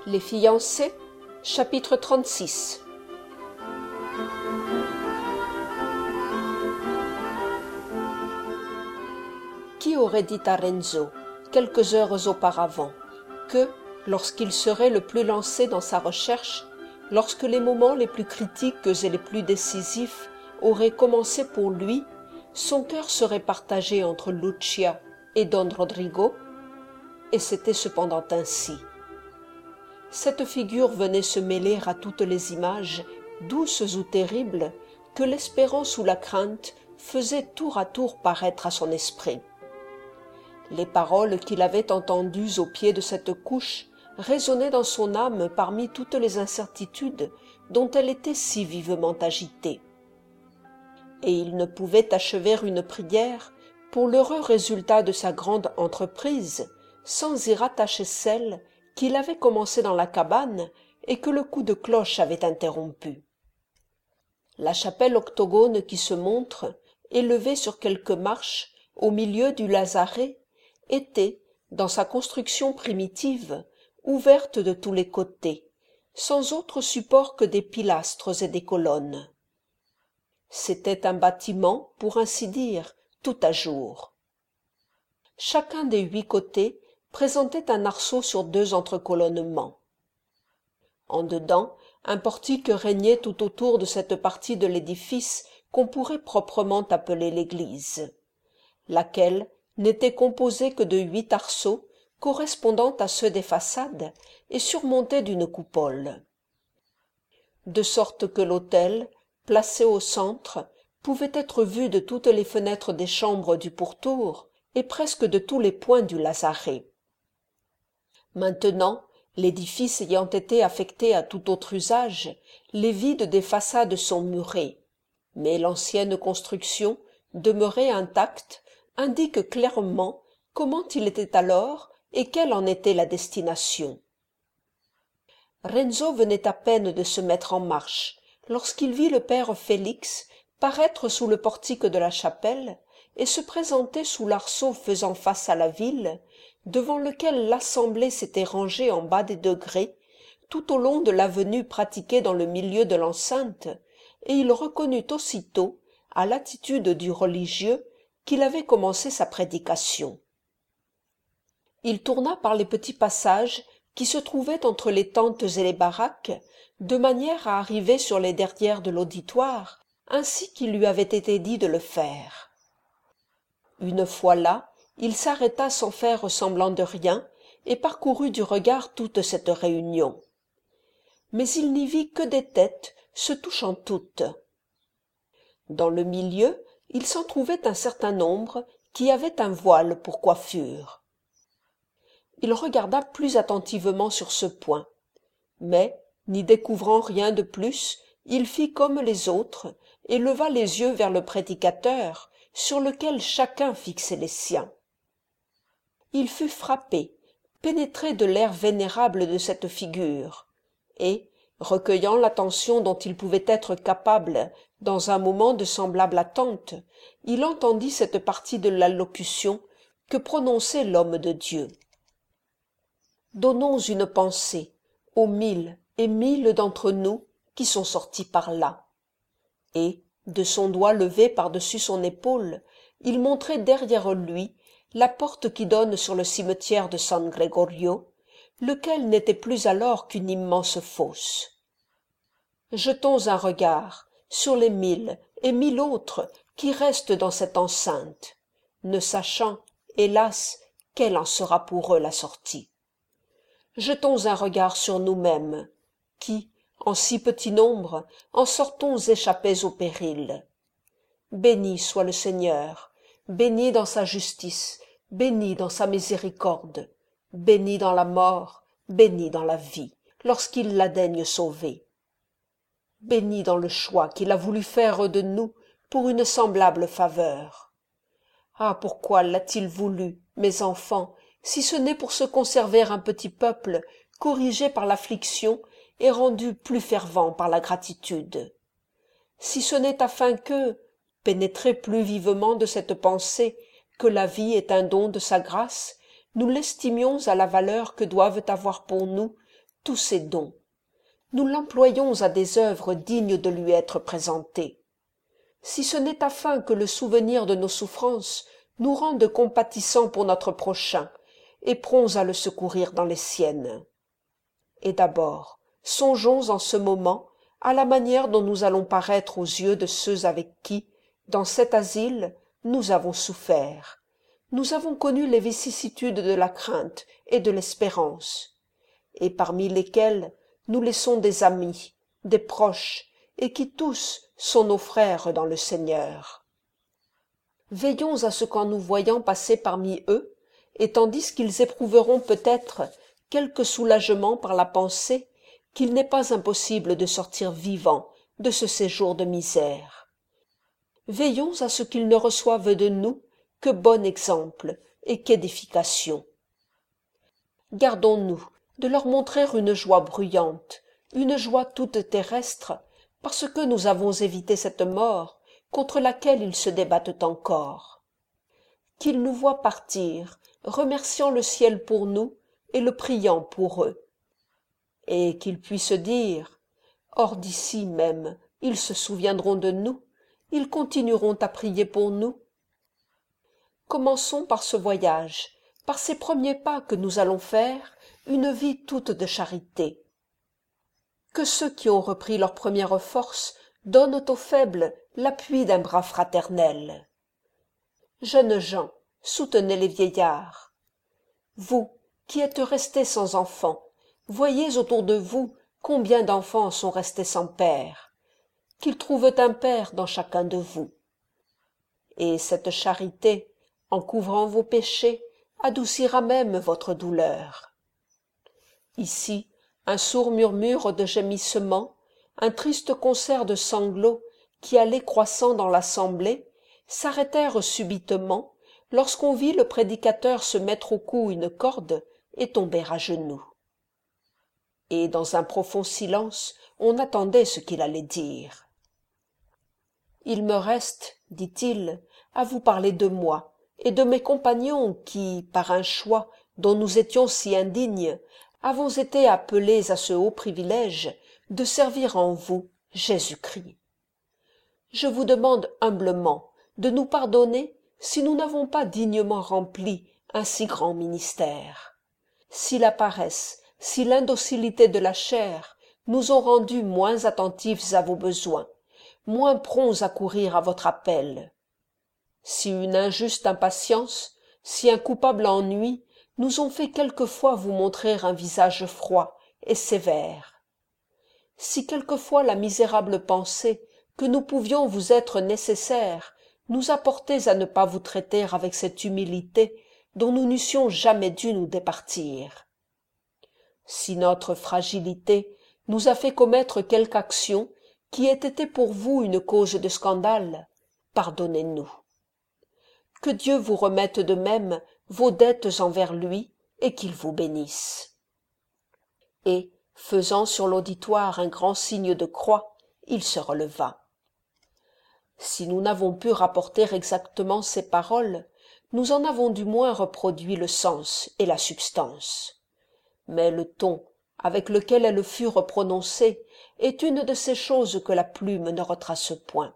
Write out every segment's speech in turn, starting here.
Les fiancés, chapitre 36. Qui aurait dit à Renzo, quelques heures auparavant, que, lorsqu'il serait le plus lancé dans sa recherche, lorsque les moments les plus critiques et les plus décisifs auraient commencé pour lui, son cœur serait partagé entre Lucia et Don Rodrigo? Et c'était cependant ainsi. Cette figure venait se mêler à toutes les images, douces ou terribles, que l'espérance ou la crainte faisaient tour à tour paraître à son esprit. Les paroles qu'il avait entendues au pied de cette couche résonnaient dans son âme parmi toutes les incertitudes dont elle était si vivement agitée. Et il ne pouvait achever une prière pour l'heureux résultat de sa grande entreprise sans y rattacher celle qu'il avait commencée dans la cabane et que le coup de cloche avait interrompue. La chapelle octogone qui se montre, élevée sur quelques marches au milieu du lazaret, était, dans sa construction primitive, ouverte de tous les côtés, sans autre support que des pilastres et des colonnes. C'était un bâtiment, pour ainsi dire, tout à jour. Chacun des 8 côtés présentait un arceau sur 2 entrecolonnements. En dedans, un portique régnait tout autour de cette partie de l'édifice qu'on pourrait proprement appeler l'église, laquelle n'était composée que de 8 arceaux correspondant à ceux des façades et surmontés d'une coupole. De sorte que l'autel, placé au centre, pouvait être vu de toutes les fenêtres des chambres du pourtour et presque de tous les points du lazaret. Maintenant, l'édifice ayant été affecté à tout autre usage, les vides des façades sont murés, mais l'ancienne construction, demeurée intacte, indique clairement comment il était alors et quelle en était la destination. Renzo venait à peine de se mettre en marche, lorsqu'il vit le père Félix paraître sous le portique de la chapelle et se présenter sous l'arceau faisant face à la ville, devant lequel l'assemblée s'était rangée en bas des degrés, tout au long de l'avenue pratiquée dans le milieu de l'enceinte, et il reconnut aussitôt, à l'attitude du religieux, qu'il avait commencé sa prédication. Il tourna par les petits passages qui se trouvaient entre les tentes et les baraques, de manière à arriver sur les derrières de l'auditoire, ainsi qu'il lui avait été dit de le faire. Une fois là, il s'arrêta sans faire semblant de rien et parcourut du regard toute cette réunion. Mais il n'y vit que des têtes se touchant toutes. Dans le milieu, il s'en trouvait un certain nombre qui avaient un voile pour coiffure. Il regarda plus attentivement sur ce point, mais, n'y découvrant rien de plus, il fit comme les autres et leva les yeux vers le prédicateur, sur lequel chacun fixait les siens. Il fut frappé, pénétré de l'air vénérable de cette figure, et, recueillant l'attention dont il pouvait être capable dans un moment de semblable attente, il entendit cette partie de l'allocution que prononçait l'homme de Dieu. Donnons une pensée aux 1000 et 1000 d'entre nous qui sont sortis par là. Et, de son doigt levé par-dessus son épaule, il montrait derrière lui la porte qui donne sur le cimetière de San Gregorio, lequel n'était plus alors qu'une immense fosse. Jetons un regard sur les 1000 et 1000 autres qui restent dans cette enceinte, ne sachant, hélas, quelle en sera pour eux la sortie. Jetons un regard sur nous-mêmes, qui, en si petit nombre, en sortons échappés au péril. Béni soit le Seigneur, béni dans sa justice, béni dans sa miséricorde, béni dans la mort, béni dans la vie, lorsqu'il la daigne sauver. Béni dans le choix qu'il a voulu faire de nous pour une semblable faveur. Ah, pourquoi l'a-t-il voulu, mes enfants, si ce n'est pour se conserver un petit peuple corrigé par l'affliction et rendu plus fervent par la gratitude? Si ce n'est afin que, pénétrés plus vivement de cette pensée que la vie est un don de sa grâce, nous l'estimions à la valeur que doivent avoir pour nous tous ses dons. Nous l'employons à des œuvres dignes de lui être présentées. Si ce n'est afin que le souvenir de nos souffrances nous rende compatissants pour notre prochain et prompts à le secourir dans les siennes. Et d'abord, songeons en ce moment à la manière dont nous allons paraître aux yeux de ceux avec qui, dans cet asile, nous avons souffert. Nous avons connu les vicissitudes de la crainte et de l'espérance, et parmi lesquels nous laissons des amis, des proches, et qui tous sont nos frères dans le Seigneur. Veillons à ce qu'en nous voyant passer parmi eux, et tandis qu'ils éprouveront peut-être quelque soulagement par la pensée qu'il n'est pas impossible de sortir vivant de ce séjour de misère. Veillons à ce qu'ils ne reçoivent de nous que bon exemple et qu'édification. Gardons-nous de leur montrer une joie bruyante, une joie toute terrestre, parce que nous avons évité cette mort contre laquelle ils se débattent encore. Qu'ils nous voient partir, remerciant le ciel pour nous et le priant pour eux. Et qu'ils puissent dire, hors d'ici même, ils se souviendront de nous, ils continueront à prier pour nous. Commençons par ce voyage, par ces premiers pas que nous allons faire, une vie toute de charité. Que ceux qui ont repris leur première force donnent aux faibles l'appui d'un bras fraternel. Jeunes gens, soutenez les vieillards. Vous, qui êtes restés sans enfants, voyez autour de vous combien d'enfants sont restés sans père, qu'ils trouvent un père dans chacun de vous. Et cette charité, en couvrant vos péchés, adoucira même votre douleur. Ici, un sourd murmure de gémissements, un triste concert de sanglots qui allait croissant dans l'assemblée, s'arrêtèrent subitement lorsqu'on vit le prédicateur se mettre au cou une corde et tomber à genoux. Et dans un profond silence, on attendait ce qu'il allait dire. « Il me reste, dit-il, à vous parler de moi et de mes compagnons qui, par un choix dont nous étions si indignes, avons été appelés à ce haut privilège de servir en vous Jésus-Christ. Je vous demande humblement de nous pardonner si nous n'avons pas dignement rempli un si grand ministère. Si la paresse, si l'indocilité de la chair nous ont rendus moins attentifs à vos besoins, moins prompts à courir à votre appel. Si une injuste impatience, si un coupable ennui nous ont fait quelquefois vous montrer un visage froid et sévère. Si quelquefois la misérable pensée que nous pouvions vous être nécessaires nous a portés à ne pas vous traiter avec cette humilité dont nous n'eussions jamais dû nous départir. Si notre fragilité nous a fait commettre quelque action qui ait été pour vous une cause de scandale, pardonnez-nous. Que Dieu vous remette de même vos dettes envers lui et qu'il vous bénisse. » Et, faisant sur l'auditoire un grand signe de croix, il se releva. Si nous n'avons pu rapporter exactement ces paroles, nous en avons du moins reproduit le sens et la substance. Mais le ton avec lequel elles furent prononcées est une de ces choses que la plume ne retrace point.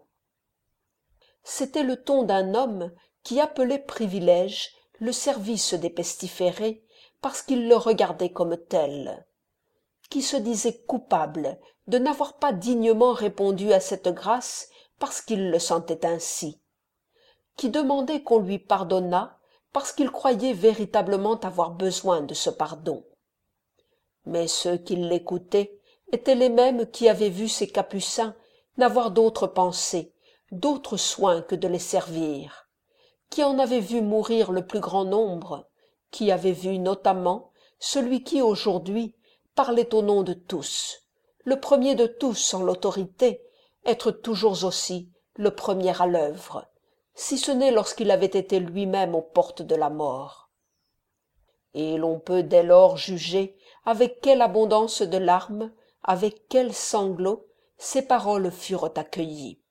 C'était le ton d'un homme qui appelait privilège le service des pestiférés parce qu'il le regardait comme tel, qui se disait coupable de n'avoir pas dignement répondu à cette grâce parce qu'il le sentait ainsi, qui demandait qu'on lui pardonnât parce qu'il croyait véritablement avoir besoin de ce pardon. Mais ceux qui l'écoutaient étaient les mêmes qui avaient vu ces capucins n'avoir d'autre pensée, d'autre soin que de les servir, qui en avaient vu mourir le plus grand nombre, qui avaient vu notamment celui qui aujourd'hui parlait au nom de tous, le premier de tous en l'autorité, être toujours aussi le premier à l'œuvre, si ce n'est lorsqu'il avait été lui-même aux portes de la mort. Et l'on peut dès lors juger avec quelle abondance de larmes, avec quels sanglots ces paroles furent accueillies.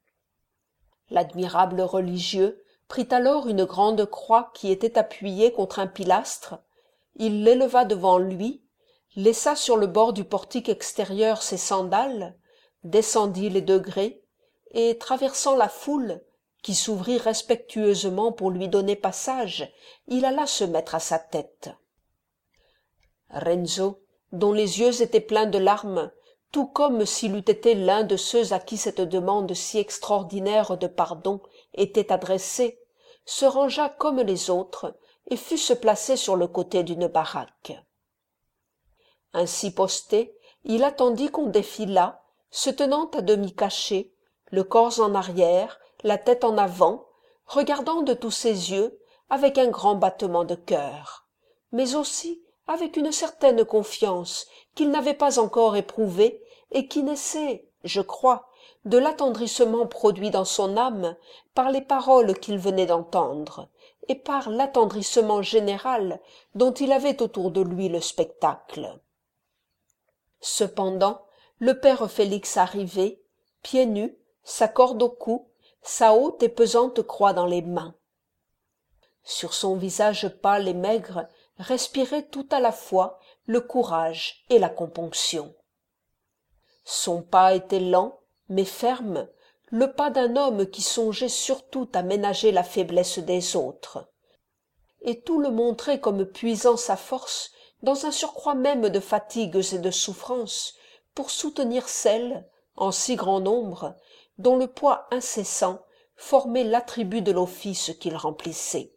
L'admirable religieux prit alors une grande croix qui était appuyée contre un pilastre, il l'éleva devant lui, laissa sur le bord du portique extérieur ses sandales, descendit les degrés, et traversant la foule, qui s'ouvrit respectueusement pour lui donner passage, il alla se mettre à sa tête. Renzo, dont les yeux étaient pleins de larmes, tout comme s'il eût été l'un de ceux à qui cette demande si extraordinaire de pardon était adressée, se rangea comme les autres et fut se placer sur le côté d'une baraque. Ainsi posté, il attendit qu'on défilât, se tenant à demi caché, le corps en arrière, la tête en avant, regardant de tous ses yeux avec un grand battement de cœur, mais aussi avec une certaine confiance qu'il n'avait pas encore éprouvée et qui naissait, je crois, de l'attendrissement produit dans son âme par les paroles qu'il venait d'entendre et par l'attendrissement général dont il avait autour de lui le spectacle. Cependant, le père Félix arrivait, pieds nus, sa corde au cou, sa haute et pesante croix dans les mains. Sur son visage pâle et maigre respirait tout à la fois le courage et la componction. Son pas était lent, mais ferme, le pas d'un homme qui songeait surtout à ménager la faiblesse des autres. Et tout le montrait comme puisant sa force dans un surcroît même de fatigues et de souffrances pour soutenir celles, en si grand nombre, dont le poids incessant formait l'attribut de l'office qu'il remplissait.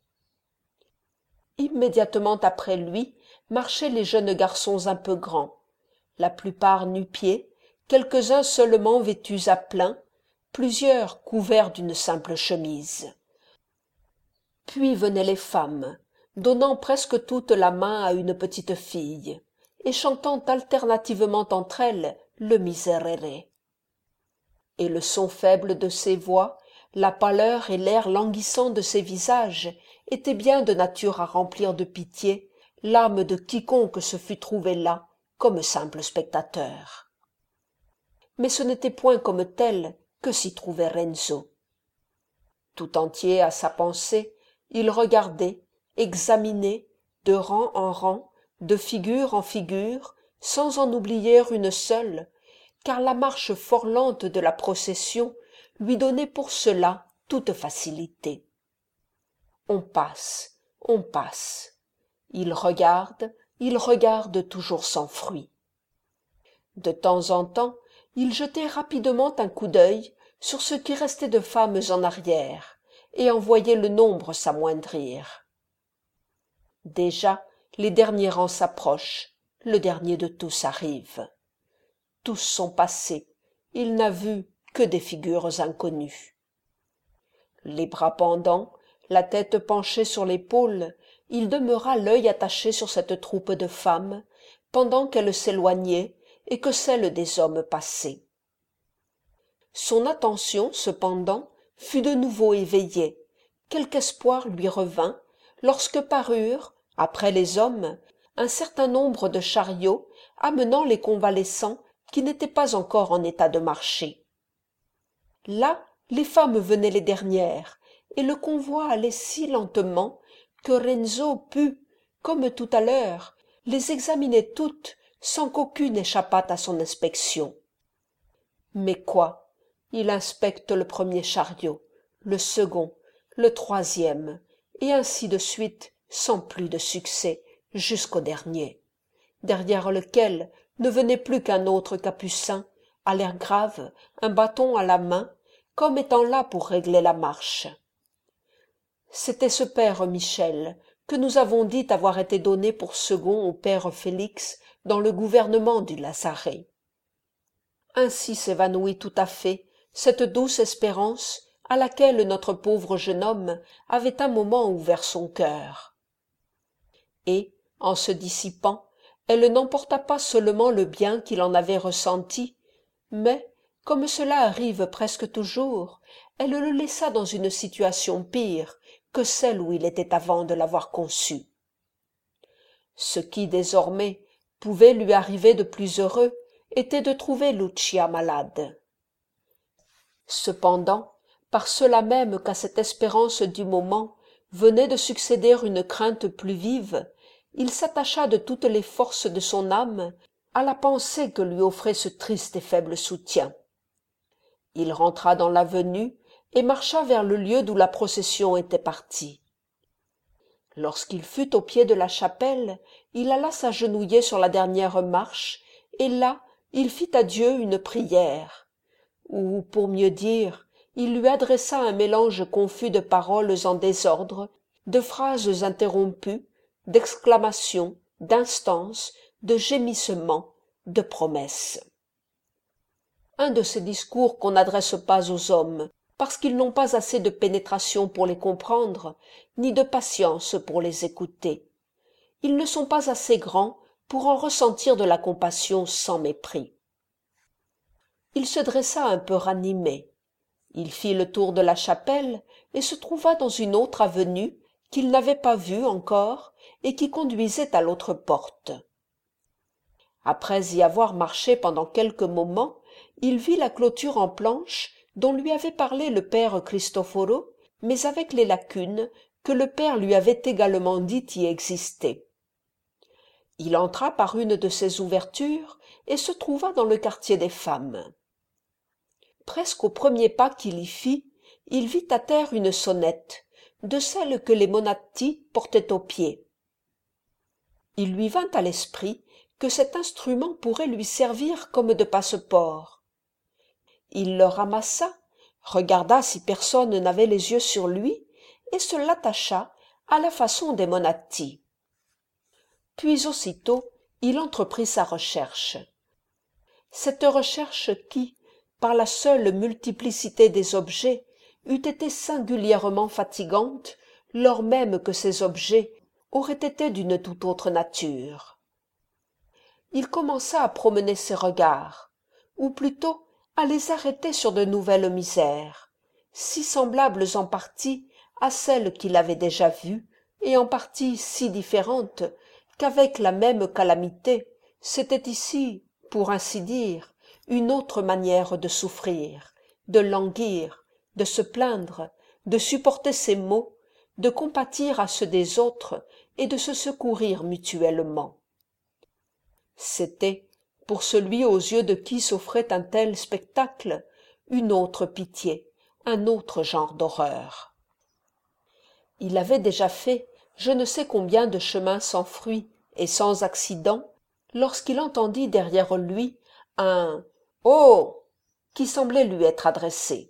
Immédiatement après lui marchaient les jeunes garçons un peu grands, la plupart nu-pieds, quelques-uns seulement vêtus à plein, plusieurs couverts d'une simple chemise. Puis venaient les femmes, donnant presque toutes la main à une petite fille, et chantant alternativement entre elles le Miserere. Et le son faible de ces voix, la pâleur et l'air languissant de ces visages étaient bien de nature à remplir de pitié l'âme de quiconque se fût trouvé là comme simple spectateur. Mais ce n'était point comme tel que s'y trouvait Renzo. Tout entier à sa pensée, il regardait, examinait, de rang en rang, de figure en figure, sans en oublier une seule, car la marche fort lente de la procession lui donnait pour cela toute facilité. On passe, on passe. Il regarde toujours sans fruit. De temps en temps, il jetait rapidement un coup d'œil sur ce qui restait de femmes en arrière, et en voyait le nombre s'amoindrir. Déjà, les derniers rangs s'approchent, le dernier de tous arrive. Tous sont passés, il n'a vu que des figures inconnues. Les bras pendants, la tête penchée sur l'épaule, il demeura l'œil attaché sur cette troupe de femmes, pendant qu'elles s'éloignaient et que celle des hommes passaient. Son attention, cependant, fut de nouveau éveillée. Quelque espoir lui revint, lorsque parurent, après les hommes, un certain nombre de chariots amenant les convalescents qui n'étaient pas encore en état de marcher. Là, les femmes venaient les dernières, et le convoi allait si lentement que Renzo put, comme tout à l'heure, les examiner toutes sans qu'aucune échappât à son inspection. Mais quoi? Il inspecte le premier chariot, le second, le troisième, et ainsi de suite, sans plus de succès, jusqu'au dernier, derrière lequel ne venait plus qu'un autre capucin, à l'air grave, un bâton à la main, comme étant là pour régler la marche. C'était ce père Michel, que nous avons dit avoir été donné pour second au père Félix dans le gouvernement du Lazaret. Ainsi s'évanouit tout à fait cette douce espérance à laquelle notre pauvre jeune homme avait un moment ouvert son cœur. Et, en se dissipant, elle n'emporta pas seulement le bien qu'il en avait ressenti, mais, comme cela arrive presque toujours, elle le laissa dans une situation pire que celle où il était avant de l'avoir conçu. Ce qui, désormais, pouvait lui arriver de plus heureux était de trouver Lucia malade. Cependant, par cela même qu'à cette espérance du moment venait de succéder une crainte plus vive, il s'attacha de toutes les forces de son âme à la pensée que lui offrait ce triste et faible soutien. Il rentra dans l'avenue et marcha vers le lieu d'où la procession était partie. Lorsqu'il fut au pied de la chapelle, il alla s'agenouiller sur la dernière marche, et là il fit à Dieu une prière, ou, pour mieux dire, il lui adressa un mélange confus de paroles en désordre, de phrases interrompues, d'exclamations, d'instances, de gémissements, de promesses. Un de ces discours qu'on n'adresse pas aux hommes, parce qu'ils n'ont pas assez de pénétration pour les comprendre, ni de patience pour les écouter. Ils ne sont pas assez grands pour en ressentir de la compassion sans mépris. Il se dressa un peu ranimé. Il fit le tour de la chapelle et se trouva dans une autre avenue qu'il n'avait pas vue encore et qui conduisait à l'autre porte. Après y avoir marché pendant quelques moments, il vit la clôture en planches dont lui avait parlé le père Cristoforo, mais avec les lacunes que le père lui avait également dit y exister. Il entra par une de ces ouvertures et se trouva dans le quartier des femmes. Presque au premier pas qu'il y fit, il vit à terre une sonnette, de celles que les Monatti portaient aux pieds. Il lui vint à l'esprit que cet instrument pourrait lui servir comme de passeport. Il le ramassa, regarda si personne n'avait les yeux sur lui, et se l'attacha à la façon des Monatti. Puis aussitôt il entreprit sa recherche. Cette recherche qui, par la seule multiplicité des objets, eût été singulièrement fatigante, lors même que ces objets auraient été d'une toute autre nature. Il commença à promener ses regards, ou plutôt à les arrêter sur de nouvelles misères, si semblables en partie à celles qu'il avait déjà vues, et en partie si différentes qu'avec la même calamité, c'était ici, pour ainsi dire, une autre manière de souffrir, de languir, de se plaindre, de supporter ses maux, de compatir à ceux des autres et de se secourir mutuellement. C'était, pour celui aux yeux de qui s'offrait un tel spectacle, une autre pitié, un autre genre d'horreur. Il avait déjà fait je ne sais combien de chemins sans fruit et sans accident, lorsqu'il entendit derrière lui un « Oh !» qui semblait lui être adressé.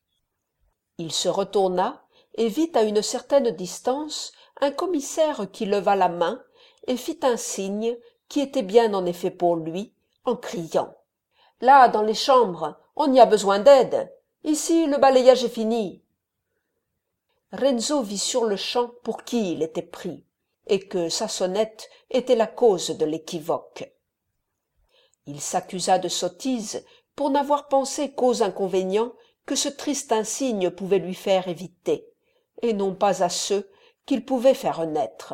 Il se retourna et vit à une certaine distance un commissaire qui leva la main et fit un signe qui était bien en effet pour lui, en criant « Là, dans les chambres, on y a besoin d'aide. Ici, le balayage est fini. » Renzo vit sur-le-champ pour qui il était pris, et que sa sonnette était la cause de l'équivoque. Il s'accusa de sottise pour n'avoir pensé qu'aux inconvénients que ce triste insigne pouvait lui faire éviter, et non pas à ceux qu'il pouvait faire naître.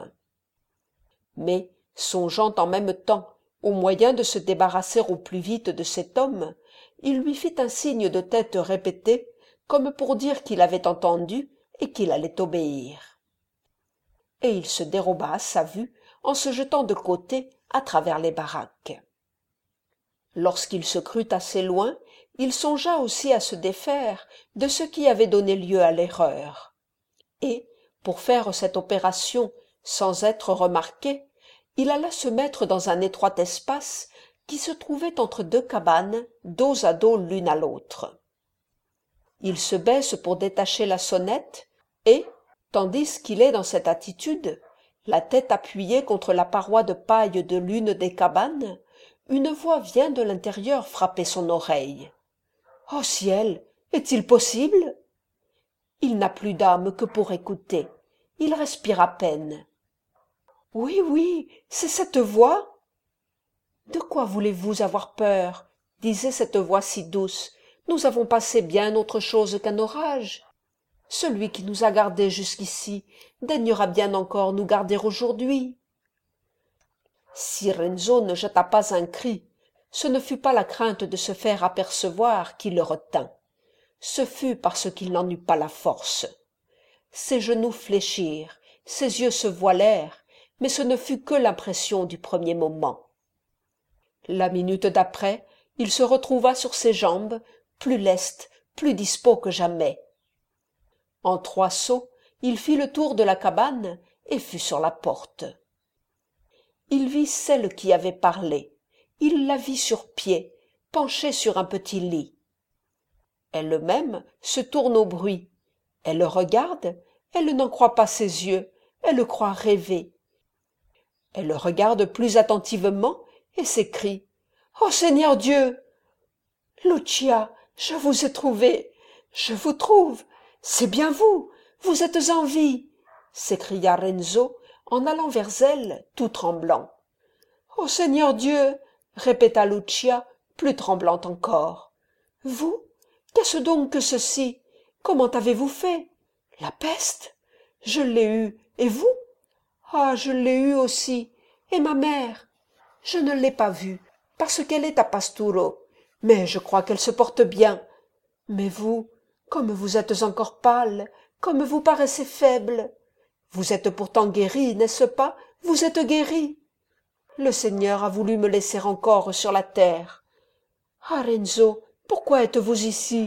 Mais, songeant en même temps au moyen de se débarrasser au plus vite de cet homme, il lui fit un signe de tête répété, comme pour dire qu'il avait entendu et qu'il allait obéir. Et il se déroba à sa vue en se jetant de côté à travers les baraques. Lorsqu'il se crut assez loin, il songea aussi à se défaire de ce qui avait donné lieu à l'erreur. Et, pour faire cette opération sans être remarqué, il alla se mettre dans un étroit espace qui se trouvait entre deux cabanes, dos à dos l'une à l'autre. Il se baisse pour détacher la sonnette et, tandis qu'il est dans cette attitude, la tête appuyée contre la paroi de paille de l'une des cabanes, une voix vient de l'intérieur frapper son oreille. « Oh ciel, est-il possible ?» Il n'a plus d'âme que pour écouter. Il respire à peine. « Oui, oui, c'est cette voix !»« De quoi voulez-vous avoir peur ?» disait cette voix si douce. « Nous avons passé bien autre chose qu'un orage. Celui qui nous a gardés jusqu'ici daignera bien encore nous garder aujourd'hui. » Si Renzo ne jeta pas un cri, ce ne fut pas la crainte de se faire apercevoir qui le retint. Ce fut parce qu'il n'en eut pas la force. Ses genoux fléchirent, ses yeux se voilèrent, mais ce ne fut que l'impression du premier moment. La minute d'après, il se retrouva sur ses jambes, plus leste, plus dispos que jamais. En 3 sauts, il fit le tour de la cabane et fut sur la porte. Il vit celle qui avait parlé. Il la vit sur pied, penchée sur un petit lit. Elle-même se tourne au bruit. Elle le regarde, elle n'en croit pas ses yeux, elle le croit rêver. Elle le regarde plus attentivement et s'écrie « Oh Seigneur Dieu !»« Lucia, je vous ai trouvé, je vous trouve, c'est bien vous, vous êtes en vie !» s'écria Renzo en allant vers elle tout tremblant. « Oh Seigneur Dieu !» répéta Lucia, plus tremblante encore. « Vous? Qu'est-ce donc que ceci? Comment avez-vous fait? La peste? Je l'ai eue, et vous? Ah, je l'ai eue aussi, et ma mère? Je ne l'ai pas vue, parce qu'elle est à Pasturo, mais je crois qu'elle se porte bien. Mais vous, comme vous êtes encore pâle, comme vous paraissez faible. Vous êtes pourtant guéri, n'est-ce pas? Vous êtes guéri. Le Seigneur a voulu me laisser encore sur la terre. Ah, Renzo, pourquoi êtes-vous ici?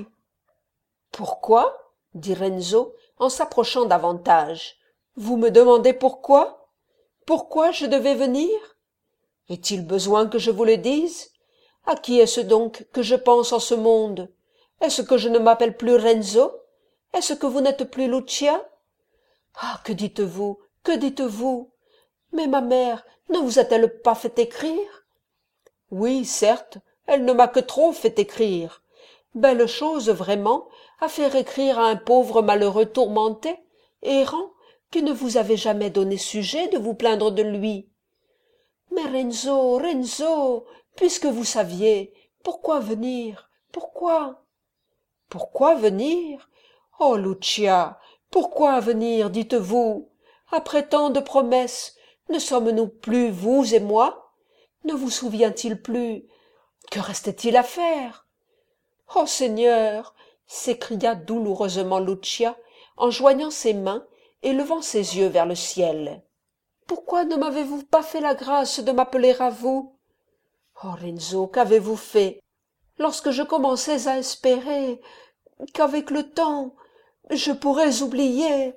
Pourquoi? Dit Renzo en s'approchant davantage. Vous me demandez pourquoi? Pourquoi je devais venir? Est-il besoin que je vous le dise? À qui est-ce donc que je pense en ce monde? Est-ce que je ne m'appelle plus Renzo? Est-ce que vous n'êtes plus Lucia? Ah, que dites-vous? Que dites-vous? Mais ma mère ne vous a-t-elle pas fait écrire? Oui, certes, elle ne m'a que trop fait écrire. Belle chose, vraiment, à faire écrire à un pauvre malheureux tourmenté, errant, qui ne vous avait jamais donné sujet de vous plaindre de lui. Mais Renzo, Renzo, puisque vous saviez, pourquoi venir? Pourquoi? Pourquoi venir? Oh, Lucia, pourquoi venir, dites-vous? Après tant de promesses, ne sommes-nous plus, vous et moi? Ne vous souvient-il plus? Que restait-il à faire? Oh Seigneur! S'écria douloureusement Lucia en joignant ses mains et levant ses yeux vers le ciel. Pourquoi ne m'avez-vous pas fait la grâce de m'appeler à vous? Oh Renzo, qu'avez-vous fait? Lorsque je commençais à espérer qu'avec le temps je pourrais oublier.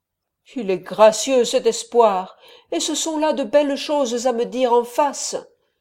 Il est gracieux cet espoir, et ce sont là de belles choses à me dire en face.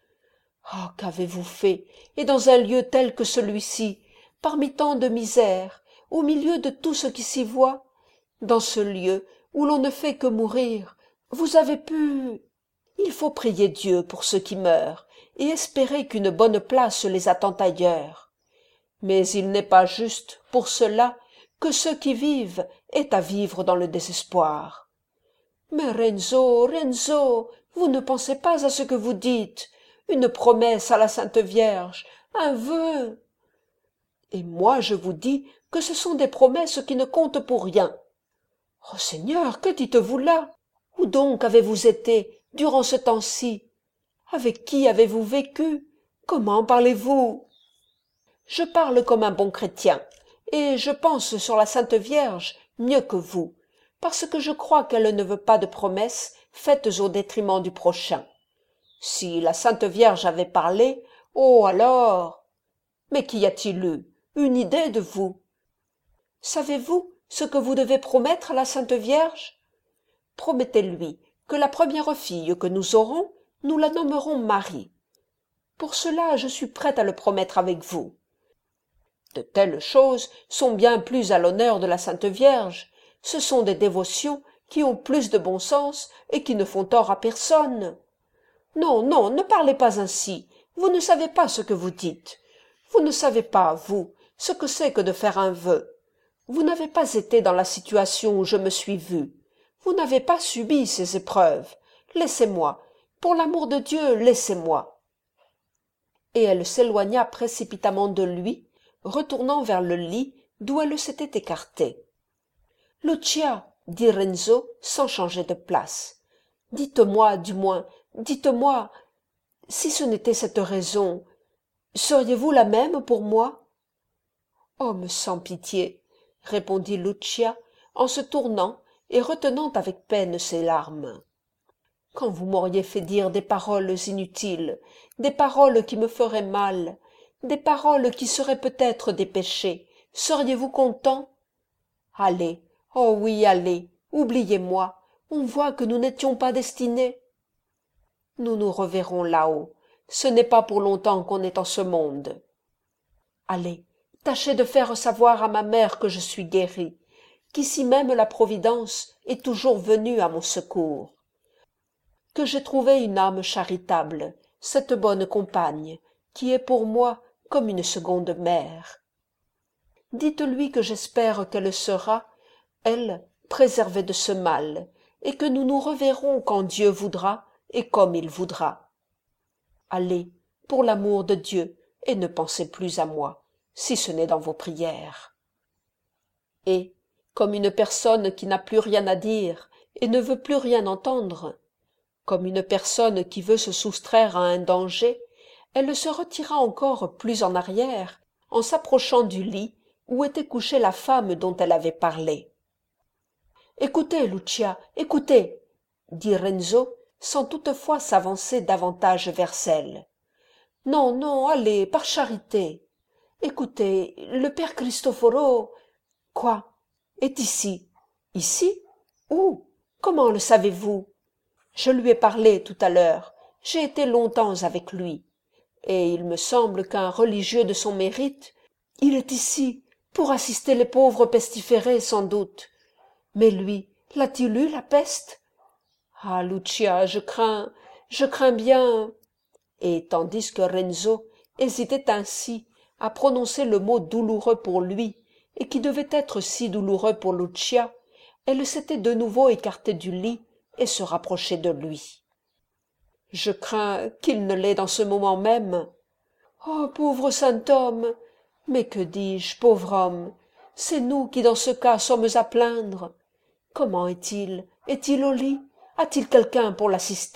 Ah, qu'avez-vous fait, et dans un lieu tel que celui-ci, parmi tant de misère, au milieu de tout ce qui s'y voit, dans ce lieu où l'on ne fait que mourir, vous avez pu... Il faut prier Dieu pour ceux qui meurent, et espérer qu'une bonne place les attend ailleurs. Mais il n'est pas juste, pour cela, que ceux qui vivent aient à vivre dans le désespoir. Mais Renzo, Renzo, vous ne pensez pas à ce que vous dites, une promesse à la Sainte Vierge, un vœu. Et moi je vous dis que ce sont des promesses qui ne comptent pour rien. Oh Seigneur, que dites-vous là? Où donc avez-vous été durant ce temps-ci? Avec qui avez-vous vécu? Comment parlez-vous? Je parle comme un bon chrétien, et je pense sur la Sainte Vierge mieux que vous, parce que je crois qu'elle ne veut pas de promesses faites au détriment du prochain. Si la Sainte Vierge avait parlé, oh alors! Mais qu'y a-t-il eu? Une idée de vous? Savez-vous ce que vous devez promettre à la Sainte Vierge? Promettez-lui que la première fille que nous aurons, nous la nommerons Marie. Pour cela, je suis prête à le promettre avec vous. De telles choses sont bien plus à l'honneur de la Sainte Vierge. Ce sont des dévotions qui ont plus de bon sens et qui ne font tort à personne. Non, non, ne parlez pas ainsi. Vous ne savez pas ce que vous dites. Vous ne savez pas, vous, ce que c'est que de faire un vœu. Vous n'avez pas été dans la situation où je me suis vue. Vous n'avez pas subi ces épreuves. Laissez-moi. Pour l'amour de Dieu, laissez-moi. Et elle s'éloigna précipitamment de lui, retournant vers le lit d'où elle s'était écartée. « Lucia, dit Renzo sans changer de place, dites-moi, du moins, dites-moi, si ce n'était cette raison, seriez-vous la même pour moi? »« Homme sans pitié, » répondit Lucia en se tournant et retenant avec peine ses larmes. quand vous m'auriez fait dire des paroles inutiles, des paroles qui me feraient mal, des paroles qui seraient peut-être des péchés, seriez-vous content? Allez, oh oui, allez, oubliez-moi, on voit que nous n'étions pas destinés. Nous nous reverrons là-haut, ce n'est pas pour longtemps qu'on est en ce monde. Allez, tâchez de faire savoir à ma mère que je suis guéri, qu'ici même la Providence est toujours venue à mon secours, que j'ai trouvé une âme charitable, cette bonne compagne, qui est pour moi comme une seconde mère. Dites-lui que j'espère qu'elle sera, elle, préservée de ce mal, et que nous nous reverrons quand Dieu voudra et comme il voudra. Allez, pour l'amour de Dieu, et ne pensez plus à moi, si ce n'est dans vos prières. Et, comme une personne qui n'a plus rien à dire et ne veut plus rien entendre, comme une personne qui veut se soustraire à un danger, elle se retira encore plus en arrière, en s'approchant du lit où était couchée la femme dont elle avait parlé. « Écoutez, Lucia, écoutez !» dit Renzo, sans toutefois s'avancer davantage vers elle. « Non, non, allez, par charité. Écoutez, le père Cristoforo... »« Quoi? Est ici. Ici? Où? Comment le savez-vous? Je lui ai parlé tout à l'heure. J'ai été longtemps avec lui. Et il me semble qu'un religieux de son mérite, il est ici, pour assister les pauvres pestiférés sans doute. Mais lui, l'a-t-il eu, la peste? Ah, Lucia, je crains bien. Et tandis que Renzo hésitait ainsi à prononcer le mot douloureux pour lui, et qui devait être si douloureux pour Lucia, elle s'était de nouveau écartée du lit et se rapprochait de lui. « Je crains qu'il ne l'ait dans ce moment même. »« Oh, pauvre saint homme! Mais que dis-je, pauvre homme? C'est nous qui dans ce cas sommes à plaindre. Comment est-il? Est-il au lit? A-t-il quelqu'un pour l'assister? »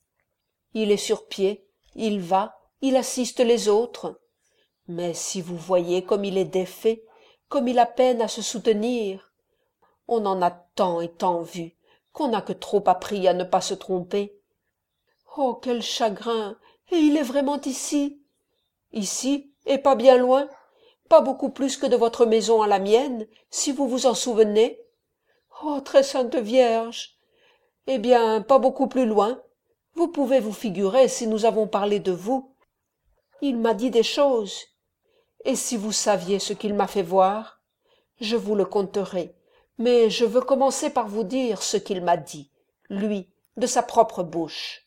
« Il est sur pied, il va, il assiste les autres. Mais si vous voyez comme il est défait, comme il a peine à se soutenir. On en a tant et tant vu, qu'on n'a que trop appris à ne pas se tromper. Oh, quel chagrin! Et il est vraiment ici? Ici, et pas bien loin? Pas beaucoup plus que de votre maison à la mienne, si vous vous en souvenez? Oh, très sainte Vierge! Eh bien, pas beaucoup plus loin. Vous pouvez vous figurer si nous avons parlé de vous. Il m'a dit des choses. Et si vous saviez ce qu'il m'a fait voir? Je vous le conterai, mais je veux commencer par vous dire ce qu'il m'a dit, lui, de sa propre bouche.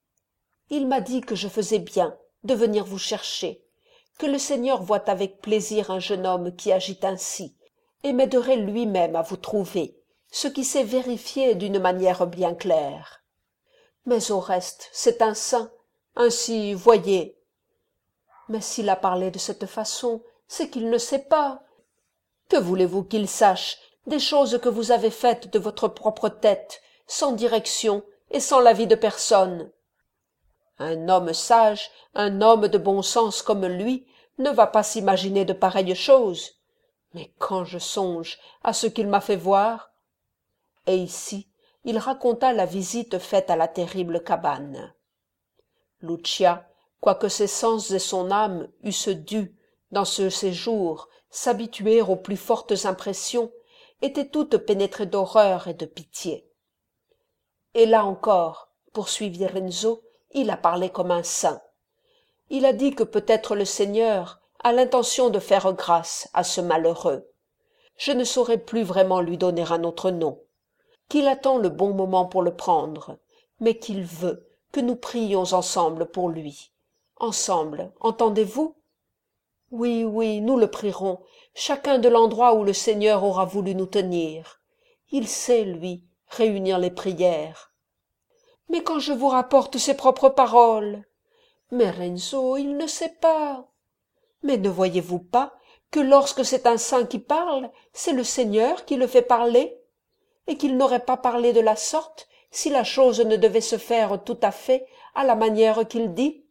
Il m'a dit que je faisais bien de venir vous chercher, que le Seigneur voit avec plaisir un jeune homme qui agit ainsi, et m'aiderait lui-même à vous trouver, ce qui s'est vérifié d'une manière bien claire. Mais au reste, c'est un saint, ainsi, voyez. Mais s'il a parlé de cette façon, c'est qu'il ne sait pas. Que voulez-vous qu'il sache des choses que vous avez faites de votre propre tête, sans direction et sans l'avis de personne? Un homme sage, un homme de bon sens comme lui, ne va pas s'imaginer de pareilles choses. Mais quand je songe à ce qu'il m'a fait voir... Et ici, il raconta la visite faite à la terrible cabane. Lucia, quoique ses sens et son âme eussent dû, dans ce séjour, s'habituer aux plus fortes impressions, était toute pénétrée d'horreur et de pitié. Et là encore, poursuivit Renzo, il a parlé comme un saint. Il a dit que peut-être le Seigneur a l'intention de faire grâce à ce malheureux. Je ne saurais plus vraiment lui donner un autre nom. Qu'il attend le bon moment pour le prendre, mais qu'il veut que nous prions ensemble pour lui. Ensemble, entendez-vous? Oui, oui, nous le prierons, chacun de l'endroit où le Seigneur aura voulu nous tenir. Il sait, lui, réunir les prières. Mais quand je vous rapporte ses propres paroles? Mais Renzo, il ne sait pas. Mais ne voyez-vous pas que lorsque c'est un saint qui parle, c'est le Seigneur qui le fait parler? Et qu'il n'aurait pas parlé de la sorte si la chose ne devait se faire tout à fait à la manière qu'il dit?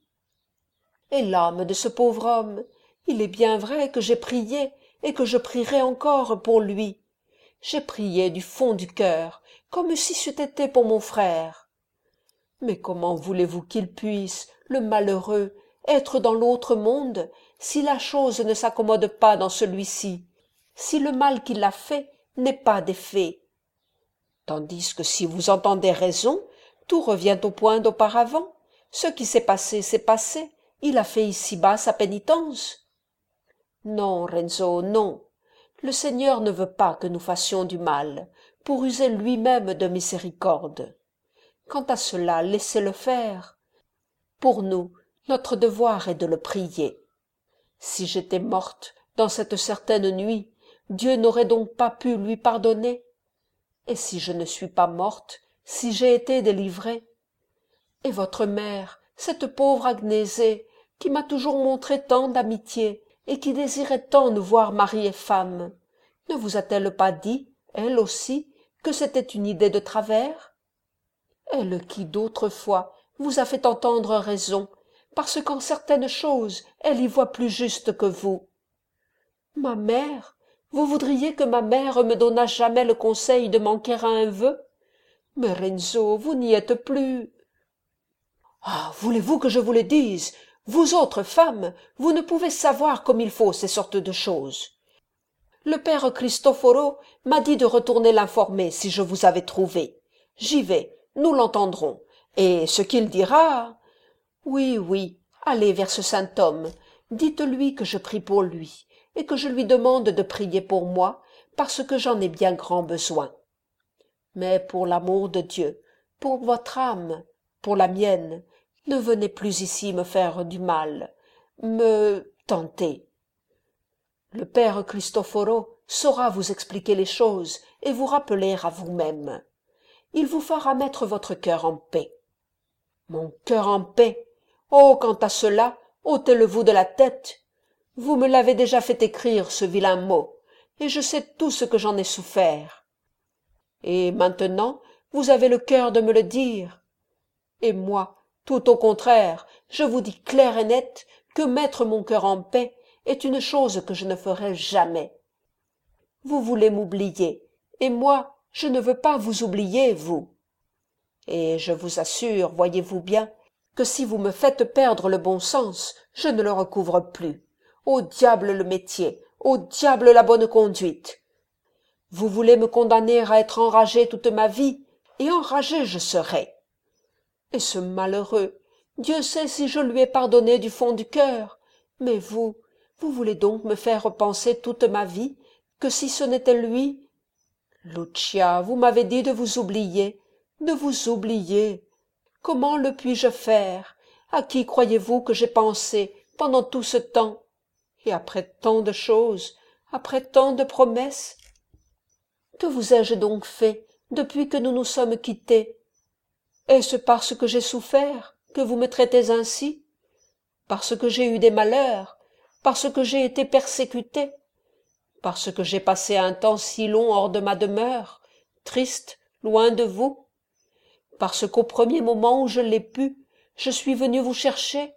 Et l'âme de ce pauvre homme, il est bien vrai que j'ai prié et que je prierai encore pour lui. J'ai prié du fond du cœur, comme si c'eût été pour mon frère. Mais comment voulez-vous qu'il puisse, le malheureux, être dans l'autre monde, si la chose ne s'accommode pas dans celui-ci, si le mal qui l'a fait n'est pas des fées? Tandis que si vous entendez raison, tout revient au point d'auparavant. Ce qui s'est passé, s'est passé. Il a fait ici-bas sa pénitence. Non, Renzo, non. Le Seigneur ne veut pas que nous fassions du mal, pour user lui-même de miséricorde. Quant à cela, laissez-le faire. Pour nous, notre devoir est de le prier. Si j'étais morte dans cette certaine nuit, Dieu n'aurait donc pas pu lui pardonner. Et si je ne suis pas morte, si j'ai été délivrée? Et votre mère, cette pauvre Agnésée, qui m'a toujours montré tant d'amitié et qui désirait tant nous voir mari et femme, ne vous a-t-elle pas dit, elle aussi, que c'était une idée de travers? Elle qui, d'autrefois, vous a fait entendre raison, parce qu'en certaines choses elle y voit plus juste que vous. Ma mère, vous voudriez que ma mère me donnât jamais le conseil de manquer à un vœu? Mais Renzo, vous n'y êtes plus. Ah, voulez-vous que je vous le dise? Vous autres femmes, vous ne pouvez savoir comme il faut ces sortes de choses. Le père Cristoforo m'a dit de retourner l'informer si je vous avais trouvé. J'y vais, nous l'entendrons. Et ce qu'il dira... Oui, oui, allez vers ce saint homme, dites-lui que je prie pour lui, et que je lui demande de prier pour moi, parce que j'en ai bien grand besoin. Mais pour l'amour de Dieu, pour votre âme, pour la mienne, ne venez plus ici me faire du mal, me tenter. Le père Cristoforo saura vous expliquer les choses et vous rappeler à vous-même. Il vous fera mettre votre cœur en paix. Mon cœur en paix? Oh, quant à cela, ôtez-le-vous de la tête. Vous me l'avez déjà fait écrire, ce vilain mot, et je sais tout ce que j'en ai souffert. Et maintenant, vous avez le cœur de me le dire. Et moi, tout au contraire, je vous dis clair et net que mettre mon cœur en paix est une chose que je ne ferai jamais. Vous voulez m'oublier, et moi, je ne veux pas vous oublier, vous. Et je vous assure, voyez-vous bien, que si vous me faites perdre le bon sens, je ne le recouvre plus. Au diable le métier, au diable la bonne conduite. Vous voulez me condamner à être enragé toute ma vie, et enragé je serai. Et ce malheureux, Dieu sait si je lui ai pardonné du fond du cœur, mais vous voulez donc me faire penser toute ma vie que si ce n'était lui... Lucia, vous m'avez dit de vous oublier, de vous oublier. Comment le puis-je faire? À qui croyez-vous que j'ai pensé pendant tout ce temps? Et après tant de choses, après tant de promesses? Que vous ai-je donc fait depuis que nous nous sommes quittés? Est-ce parce que j'ai souffert que vous me traitez ainsi? Parce que j'ai eu des malheurs? Parce que j'ai été persécutée? Parce que j'ai passé un temps si long hors de ma demeure, triste, loin de vous? Parce qu'au premier moment où je l'ai pu, je suis venue vous chercher?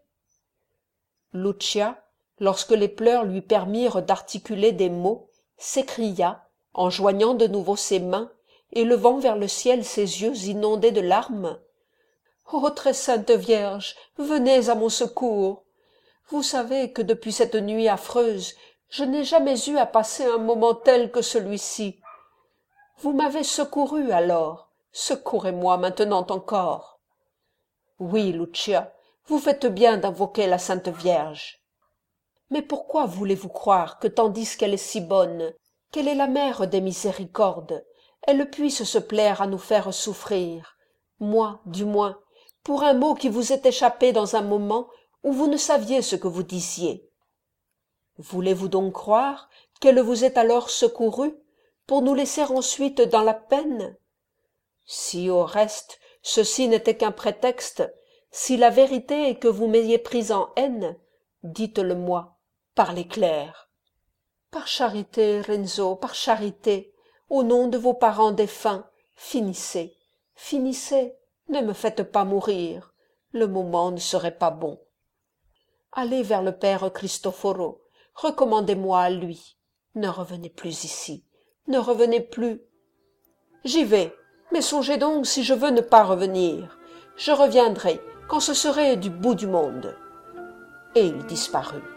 Lucia, lorsque les pleurs lui permirent d'articuler des mots, s'écria, en joignant de nouveau ses mains et levant vers le ciel ses yeux inondés de larmes. « Ô très sainte Vierge, venez à mon secours! Vous savez que depuis cette nuit affreuse, je n'ai jamais eu à passer un moment tel que celui-ci. Vous m'avez secouru alors, secourez-moi maintenant encore. Oui, Lucia, vous faites bien d'invoquer la Sainte Vierge. Mais pourquoi voulez-vous croire que tandis qu'elle est si bonne, qu'elle est la mère des miséricordes, elle puisse se plaire à nous faire souffrir, moi du moins, pour un mot qui vous est échappé dans un moment où vous ne saviez ce que vous disiez? Voulez-vous donc croire qu'elle vous est alors secourue, pour nous laisser ensuite dans la peine? Si au reste ceci n'était qu'un prétexte, si la vérité est que vous m'ayez prise en haine, dites-le-moi, parlez clair. Par charité, Renzo, par charité, au nom de vos parents défunts, finissez, finissez, ne me faites pas mourir, le moment ne serait pas bon. Allez vers le père Cristoforo, recommandez-moi à lui, ne revenez plus ici, ne revenez plus. J'y vais, mais songez donc si je veux ne pas revenir. Je reviendrai quand ce serait du bout du monde. » Et il disparut.